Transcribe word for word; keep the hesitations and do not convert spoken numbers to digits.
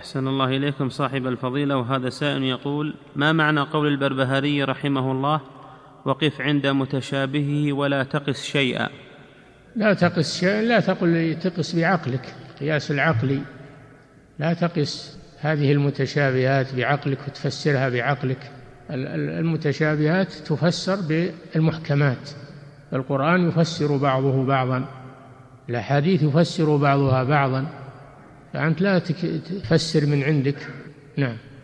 أحسن الله إليكم صاحب الفضيلة. وهذا سائل يقول: ما معنى قول البربهاري رحمه الله: وقف عند متشابهه ولا تقس شيئا؟ لا تقس شيئا، لا تقل تقس بعقلك، قياس العقلي، لا تقس هذه المتشابهات بعقلك وتفسرها بعقلك. المتشابهات تفسر بالمحكمات، القرآن يفسر بعضه بعضا، الأحاديث يفسر بعضها بعضا، فأنت لا تفسر من عندك. نعم.